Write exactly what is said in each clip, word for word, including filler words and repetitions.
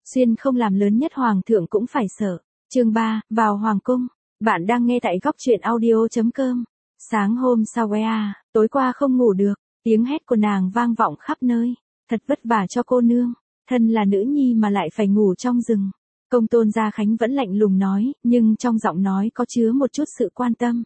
Xuyên không làm lớn nhất hoàng thượng cũng phải sợ. Chương ba, vào hoàng cung. Bạn đang nghe tại góc truyện audio chấm com. Sáng hôm sau à, tối qua không ngủ được, tiếng hét của nàng vang vọng khắp nơi. Thật vất vả cho cô nương, thân là nữ nhi mà lại phải ngủ trong rừng. Công tôn Gia Khánh vẫn lạnh lùng nói, nhưng trong giọng nói có chứa một chút sự quan tâm.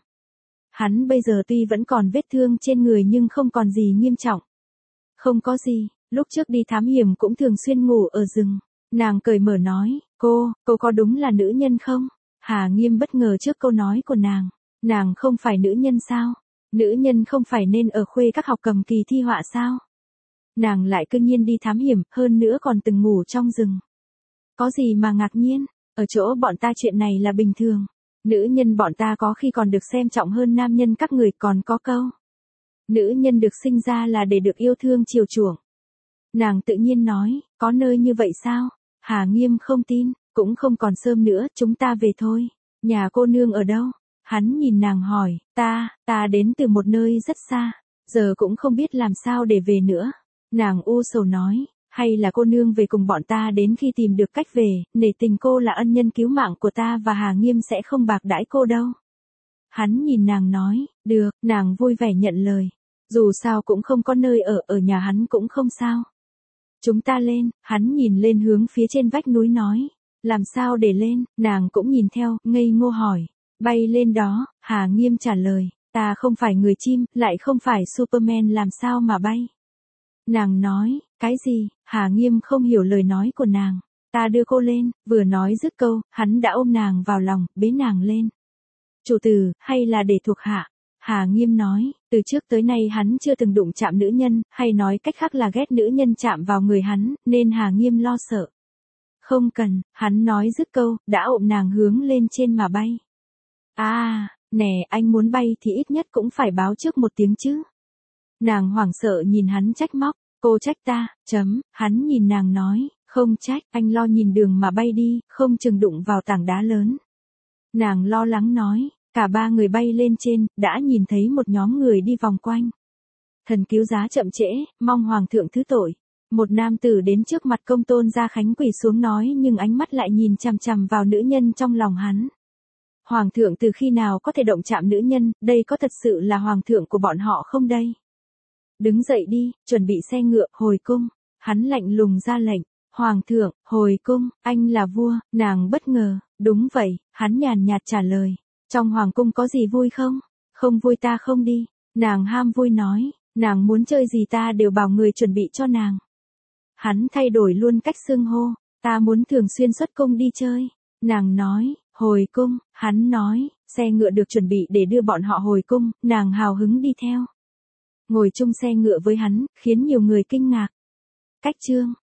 Hắn bây giờ tuy vẫn còn vết thương trên người nhưng không còn gì nghiêm trọng. Không có gì, lúc trước đi thám hiểm cũng thường xuyên ngủ ở rừng. Nàng cởi mở nói, cô, cô có đúng là nữ nhân không? Hà Nghiêm bất ngờ trước câu nói của nàng. Nàng không phải nữ nhân sao? Nữ nhân không phải nên ở khuê các học cầm kỳ thi họa sao? Nàng lại cương nhiên đi thám hiểm, hơn nữa còn từng ngủ trong rừng. Có gì mà ngạc nhiên, ở chỗ bọn ta chuyện này là bình thường. Nữ nhân bọn ta có khi còn được xem trọng hơn nam nhân các người, còn có câu. Nữ nhân được sinh ra là để được yêu thương chiều chuộng. Nàng tự nhiên nói, có nơi như vậy sao? Hà Nghiêm không tin, cũng không còn sớm nữa, chúng ta về thôi. Nhà cô nương ở đâu? Hắn nhìn nàng hỏi, ta, ta đến từ một nơi rất xa, giờ cũng không biết làm sao để về nữa. Nàng u sầu nói, hay là cô nương về cùng bọn ta đến khi tìm được cách về, nể tình cô là ân nhân cứu mạng của ta và Hà Nghiêm sẽ không bạc đãi cô đâu. Hắn nhìn nàng nói, được, nàng vui vẻ nhận lời. Dù sao cũng không có nơi ở, ở nhà hắn cũng không sao. Chúng ta lên, hắn nhìn lên hướng phía trên vách núi nói, làm sao để lên, nàng cũng nhìn theo, ngây ngô hỏi, bay lên đó, Hà Nghiêm trả lời, ta không phải người chim, lại không phải Superman làm sao mà bay. Nàng nói, cái gì, Hà Nghiêm không hiểu lời nói của nàng, ta đưa cô lên, vừa nói dứt câu, hắn đã ôm nàng vào lòng, bế nàng lên. Chủ tử, hay là để thuộc hạ? Hà Nghiêm nói, từ trước tới nay hắn chưa từng đụng chạm nữ nhân, hay nói cách khác là ghét nữ nhân chạm vào người hắn, nên Hà Nghiêm lo sợ. Không cần, hắn nói dứt câu, đã ôm nàng hướng lên trên mà bay. À, nè, anh muốn bay thì ít nhất cũng phải báo trước một tiếng chứ. Nàng hoảng sợ nhìn hắn trách móc, cô trách ta, chấm, hắn nhìn nàng nói, không trách, anh lo nhìn đường mà bay đi, không chừng đụng vào tảng đá lớn. Nàng lo lắng nói, cả ba người bay lên trên, đã nhìn thấy một nhóm người đi vòng quanh. Thần cứu giá chậm trễ, mong hoàng thượng thứ tội. Một nam tử đến trước mặt công tôn Gia Khánh quỳ xuống nói nhưng ánh mắt lại nhìn chằm chằm vào nữ nhân trong lòng hắn. Hoàng thượng từ khi nào có thể động chạm nữ nhân, đây có thật sự là hoàng thượng của bọn họ không đây? Đứng dậy đi, chuẩn bị xe ngựa, hồi cung. Hắn lạnh lùng ra lệnh, hoàng thượng, hồi cung, anh là vua, nàng bất ngờ, đúng vậy, hắn nhàn nhạt trả lời. Trong hoàng cung có gì vui không? Không vui ta không đi. Nàng ham vui nói, nàng muốn chơi gì ta đều bảo người chuẩn bị cho nàng. Hắn thay đổi luôn cách xưng hô, ta muốn thường xuyên xuất cung đi chơi. Nàng nói, hồi cung, hắn nói, xe ngựa được chuẩn bị để đưa bọn họ hồi cung, nàng hào hứng đi theo. Ngồi chung xe ngựa với hắn, khiến nhiều người kinh ngạc. Cách chương,